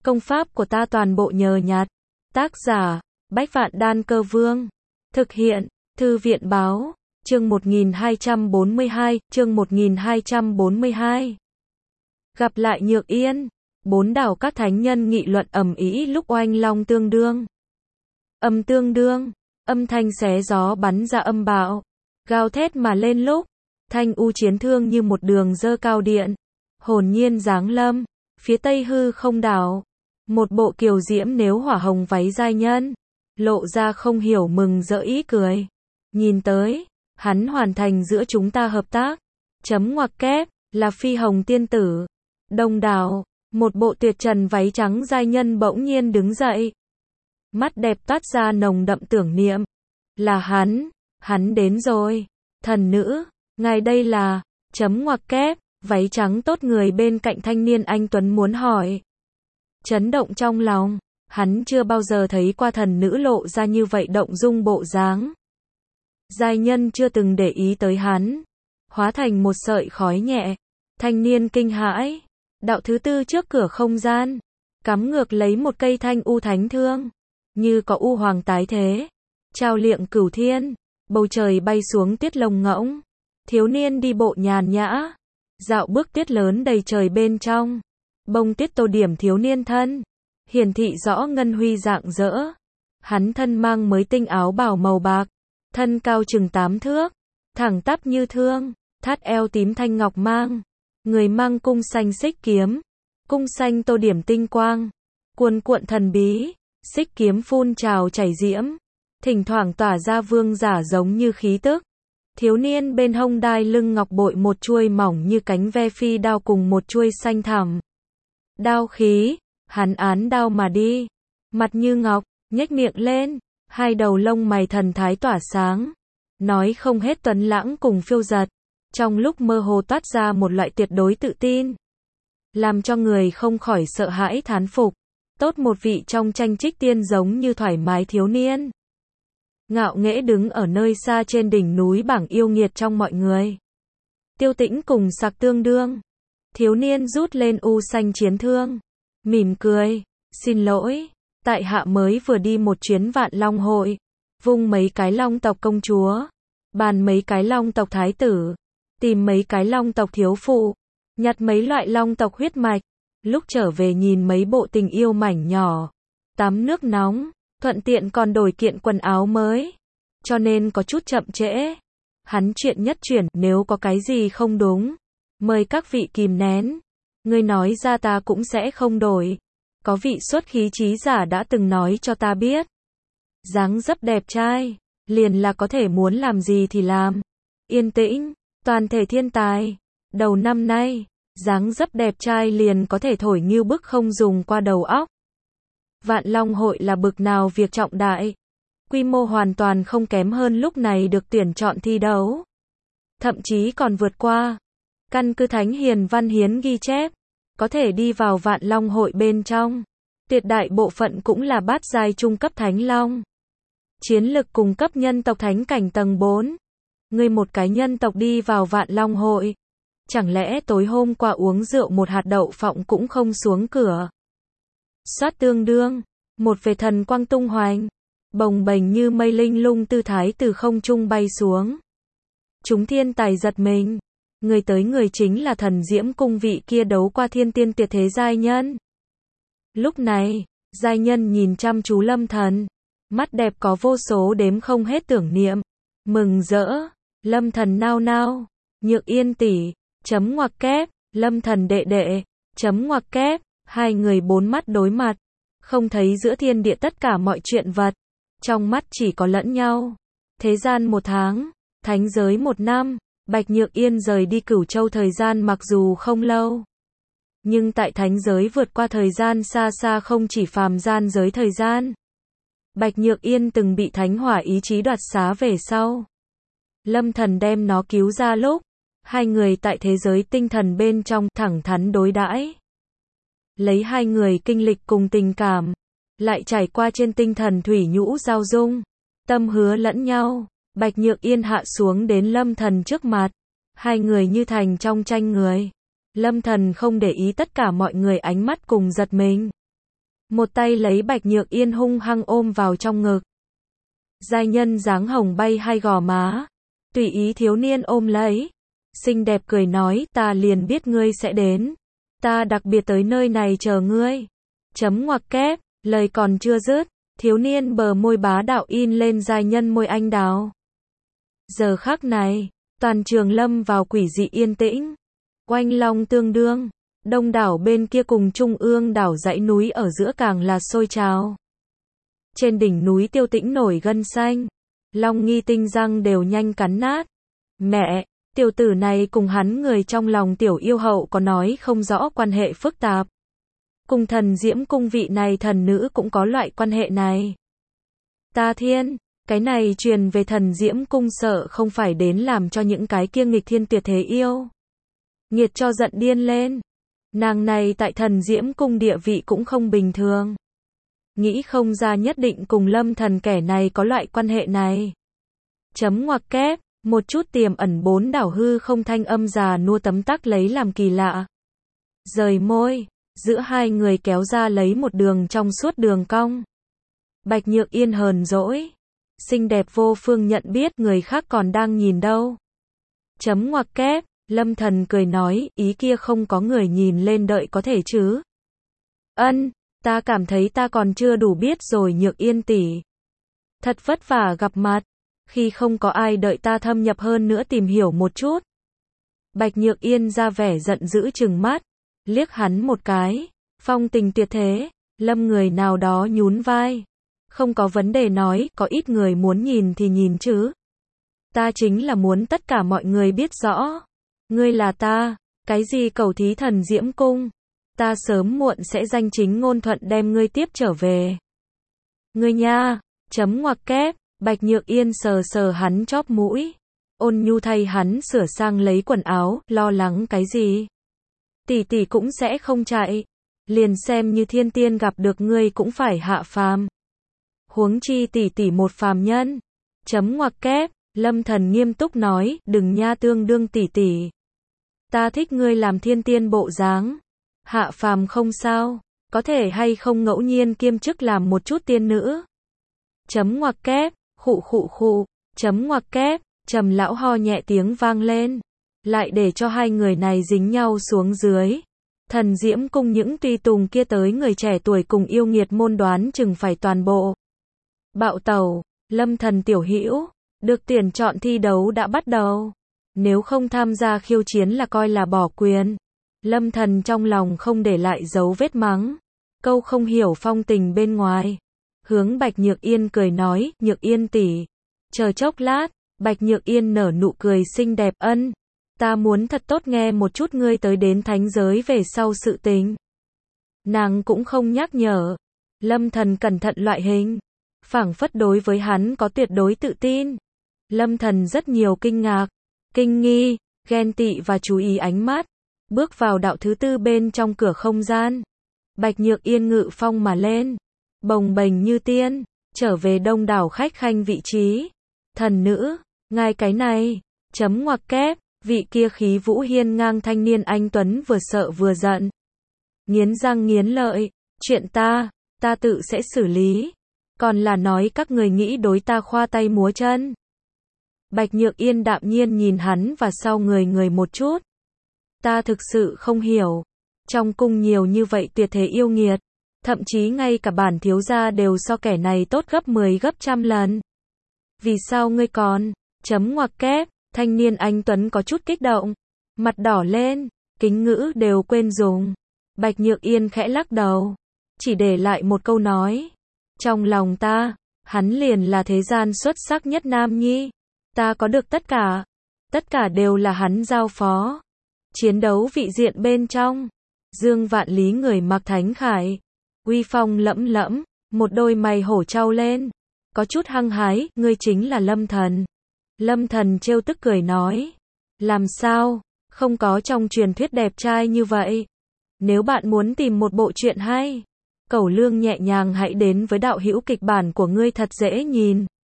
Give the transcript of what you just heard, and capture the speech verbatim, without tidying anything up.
Công pháp của ta toàn bộ nhờ nhặt. Tác giả, Bách Vạn Đan Cơ Vương. Thực hiện, Thư viện Báo. Chương một nghìn hai trăm bốn mươi hai, chương một nghìn hai trăm bốn mươi hai. Gặp lại Nhược Yên. Bốn đảo các thánh nhân nghị luận ầm ĩ lúc oanh long tương đương. Âm tương đương, âm thanh xé gió bắn ra âm bạo, gào thét mà lên lúc, thanh u chiến thương như một đường dơ cao điện, hồn nhiên giáng lâm, phía tây hư không đảo, một bộ kiều diễm nếu hỏa hồng váy giai nhân, lộ ra không hiểu mừng rỡ ý cười. Nhìn tới, hắn hoàn thành giữa chúng ta hợp tác, chấm ngoặc kép, là phi hồng tiên tử. Đông đảo, một bộ tuyệt trần váy trắng giai nhân bỗng nhiên đứng dậy. Mắt đẹp toát ra nồng đậm tưởng niệm. Là hắn, hắn đến rồi. Thần nữ, ngài đây là, chấm ngoặc kép, váy trắng tốt người bên cạnh thanh niên anh tuấn muốn hỏi. Chấn động trong lòng, hắn chưa bao giờ thấy qua thần nữ lộ ra như vậy động dung bộ dáng. Giai nhân chưa từng để ý tới hắn, hóa thành một sợi khói nhẹ. Thanh niên kinh hãi, đạo thứ tư trước cửa không gian, cắm ngược lấy một cây thanh u thánh thương, như có u hoàng tái thế, trao liệng cửu thiên, bầu trời bay xuống tuyết lồng ngỗng, thiếu niên đi bộ nhàn nhã, dạo bước tuyết lớn đầy trời bên trong, bông tuyết tô điểm thiếu niên thân, hiển thị rõ ngân huy rạng rỡ. Hắn thân mang mới tinh áo bào màu bạc, thân cao chừng tám thước, thẳng tắp như thương, thắt eo tím thanh ngọc mang, người mang cung xanh xích kiếm, cung xanh tô điểm tinh quang, cuồn cuộn thần bí, xích kiếm phun trào chảy diễm, thỉnh thoảng tỏa ra vương giả giống như khí tức. Thiếu niên bên hông đai lưng ngọc bội một chuôi mỏng như cánh ve phi đao cùng một chuôi xanh thẳm. Đao khí, hắn án đao mà đi, mặt như ngọc, nhếch miệng lên, hai đầu lông mày thần thái tỏa sáng, nói không hết tuấn lãng cùng phiêu dật, trong lúc mơ hồ toát ra một loại tuyệt đối tự tin, làm cho người không khỏi sợ hãi thán phục. Tốt một vị trong tranh trích tiên giống như thoải mái thiếu niên. Ngạo nghễ đứng ở nơi xa trên đỉnh núi bảng yêu nghiệt trong mọi người. Tiêu Tĩnh cùng Sặc tương đương. Thiếu niên rút lên u xanh chiến thương, mỉm cười, xin lỗi, tại hạ mới vừa đi một chuyến Vạn Long hội, vung mấy cái long tộc công chúa, bàn mấy cái long tộc thái tử, tìm mấy cái long tộc thiếu phụ, nhặt mấy loại long tộc huyết mạch. Lúc trở về nhìn mấy bộ tình yêu mảnh nhỏ, tắm nước nóng, thuận tiện còn đổi kiện quần áo mới, cho nên có chút chậm trễ. Hắn chuyện nhất chuyển, nếu có cái gì không đúng, mời các vị kìm nén, người nói ra ta cũng sẽ không đổi. Có vị xuất khí trí giả đã từng nói cho ta biết, dáng dấp đẹp trai, liền là có thể muốn làm gì thì làm. Yên tĩnh, toàn thể thiên tài, đầu năm nay, dáng dấp đẹp trai liền có thể thổi như bức không dùng qua đầu óc. Vạn Long hội là bực nào việc trọng đại, quy mô hoàn toàn không kém hơn lúc này được tuyển chọn thi đấu, thậm chí còn vượt qua. Căn cứ Thánh Hiền Văn Hiến ghi chép, có thể đi vào Vạn Long hội bên trong, tuyệt đại bộ phận cũng là bát giai trung cấp thánh long. Chiến lực cùng cấp nhân tộc thánh cảnh tầng bốn. Người một cái nhân tộc đi vào Vạn Long hội, chẳng lẽ tối hôm qua uống rượu một hạt đậu phộng cũng không xuống cửa. Sát tương đương, một vệt thần quang tung hoành, bồng bềnh như mây linh lung tư thái từ không trung bay xuống. Chúng thiên tài giật mình, người tới người chính là thần diễm cung vị kia đấu qua thiên tiên tuyệt thế giai nhân. Lúc này, giai nhân nhìn chăm chú Lâm Thần, mắt đẹp có vô số đếm không hết tưởng niệm, mừng rỡ. Lâm Thần nao nao, Nhược Yên tỷ, chấm ngoặc kép, Lâm Thần đệ đệ, chấm ngoặc kép, hai người bốn mắt đối mặt, không thấy giữa thiên địa tất cả mọi chuyện vật, trong mắt chỉ có lẫn nhau. Thế gian một tháng, thánh giới một năm, Bạch Nhược Yên rời đi Cửu Châu thời gian mặc dù không lâu, nhưng tại thánh giới vượt qua thời gian xa xa không chỉ phàm gian giới thời gian. Bạch Nhược Yên từng bị thánh hỏa ý chí đoạt xá về sau, Lâm Thần đem nó cứu ra lúc, hai người tại thế giới tinh thần bên trong thẳng thắn đối đãi. Lấy hai người kinh lịch cùng tình cảm, lại trải qua trên tinh thần thủy nhũ giao dung, tâm hứa lẫn nhau. Bạch Nhược Yên hạ xuống đến Lâm Thần trước mặt, hai người như thành trong tranh người. Lâm Thần không để ý tất cả mọi người ánh mắt cùng giật mình. một tay lấy Bạch Nhược Yên hung hăng ôm vào trong ngực. Giai nhân dáng hồng bay hai gò má, tùy ý thiếu niên ôm lấy, xinh đẹp cười nói, ta liền biết ngươi sẽ đến, ta đặc biệt tới nơi này chờ ngươi. Chấm ngoặc kép, lời còn chưa dứt, thiếu niên bờ môi bá đạo in lên giai nhân môi anh đào. Giờ khắc này, toàn trường lâm vào quỷ dị yên tĩnh, oanh long tương đương, đông đảo bên kia cùng trung ương đảo dãy núi ở giữa càng là sôi trào. Trên đỉnh núi Tiêu Tĩnh nổi gân xanh, Long Nghi tinh răng đều nhanh cắn nát. Mẹ, tiểu tử này cùng hắn người trong lòng tiểu yêu hậu có nói không rõ quan hệ phức tạp. Cùng thần Diễm cung vị này thần nữ cũng có loại quan hệ này. Ta thiên, cái này truyền về thần Diễm cung sợ không phải đến làm cho những cái kia nghịch thiên tuyệt thế yêu nghiệt cho giận điên lên. Nàng này tại thần Diễm cung địa vị cũng không bình thường. Nghĩ không ra nhất định cùng Lâm Thần kẻ này có loại quan hệ này. Chấm ngoặc kép, một chút tiềm ẩn bốn đảo hư không thanh âm già nua tấm tắc lấy làm kỳ lạ. Rời môi, giữa hai người kéo ra lấy một đường trong suốt đường cong. Bạch Nhược Yên hờn dỗi, xinh đẹp vô phương nhận biết người khác còn đang nhìn đâu. Chấm ngoặc kép, Lâm Thần cười nói, ý kia không có người nhìn lên đợi có thể chứ. Ân, ta cảm thấy ta còn chưa đủ biết rồi Nhược Yên tỷ. Thật vất vả gặp mặt, khi không có ai đợi ta thâm nhập hơn nữa tìm hiểu một chút. Bạch Nhược Yên ra vẻ giận dữ trừng mắt, liếc hắn một cái, phong tình tuyệt thế, Lâm người nào đó nhún vai. Không có vấn đề nói, có ít người muốn nhìn thì nhìn chứ. Ta chính là muốn tất cả mọi người biết rõ. Ngươi là ta, cái gì cầu thí thần Diễm cung. Ta sớm muộn sẽ danh chính ngôn thuận đem ngươi tiếp trở về. Ngươi nha, chấm ngoặc kép, Bạch Nhược Yên sờ sờ hắn chóp mũi. Ôn nhu thay hắn sửa sang lấy quần áo, lo lắng cái gì. Tỷ tỷ cũng sẽ không chạy. Liền xem như thiên tiên gặp được ngươi cũng phải hạ phàm. Huống chi tỷ tỷ một phàm nhân. Chấm ngoặc kép, Lâm Thần nghiêm túc nói, đừng nha tương đương tỷ tỷ. Ta thích ngươi làm thiên tiên bộ dáng. Hạ phàm không sao, có thể hay không ngẫu nhiên kiêm chức làm một chút tiên nữ. Chấm ngoặc kép, khụ khụ khụ, chấm ngoặc kép, Trầm lão ho nhẹ tiếng vang lên, lại để cho hai người này dính nhau xuống dưới. Thần Diễm cung những tùy tùng kia tới người trẻ tuổi cùng yêu nghiệt môn đoán chừng phải toàn bộ bạo tẩu. Lâm Thần tiểu hữu, được tuyển chọn thi đấu đã bắt đầu. Nếu không tham gia khiêu chiến là coi là bỏ quyền. Lâm Thần trong lòng không để lại dấu vết mắng. Câu không hiểu phong tình bên ngoài. Hướng Bạch Nhược Yên cười nói, Nhược Yên tỷ, chờ chốc lát. Bạch Nhược Yên nở nụ cười xinh đẹp, ân. Ta muốn thật tốt nghe một chút ngươi tới đến thánh giới về sau sự tình. Nàng cũng không nhắc nhở. Lâm Thần cẩn thận loại hình. Phảng phất đối với hắn có tuyệt đối tự tin. Lâm Thần rất nhiều kinh ngạc, kinh nghi, ghen tị và chú ý ánh mắt. Bước vào đạo thứ tư bên trong cửa không gian. Bạch Nhược Yên ngự phong mà lên, bồng bềnh như tiên, trở về đông đảo khách khanh vị trí. Thần nữ, ngài cái này, chấm ngoặc kép, vị kia khí vũ hiên ngang thanh niên anh tuấn vừa sợ vừa giận. Nghiến răng nghiến lợi, chuyện ta, ta tự sẽ xử lý. Còn là nói các người nghĩ đối ta khoa tay múa chân. Bạch Nhược Yên đạm nhiên nhìn hắn và sau người người một chút. Ta thực sự không hiểu. Trong cung nhiều như vậy tuyệt thế yêu nghiệt. Thậm chí ngay cả bản thiếu gia đều so kẻ này tốt gấp mười gấp trăm lần. Vì sao ngươi còn, chấm ngoặc kép, thanh niên anh tuấn có chút kích động. Mặt đỏ lên, kính ngữ đều quên dùng. Bạch Nhược Yên khẽ lắc đầu. Chỉ để lại một câu nói. Trong lòng ta, hắn liền là thế gian xuất sắc nhất nam nhi. Ta có được tất cả. Tất cả đều là hắn giao phó. Chiến đấu vị diện bên trong. Dương Vạn Lý người mặc thánh khải. Uy phong lẫm lẫm, một đôi mày hổ trao lên. Có chút hăng hái, ngươi chính là Lâm Thần. Lâm Thần trêu tức cười nói. Làm sao, không có trong truyền thuyết đẹp trai như vậy. Nếu bạn muốn tìm một bộ truyện hay, Cẩu Lương nhẹ nhàng hãy đến với đạo hữu kịch bản của ngươi thật dễ nhìn.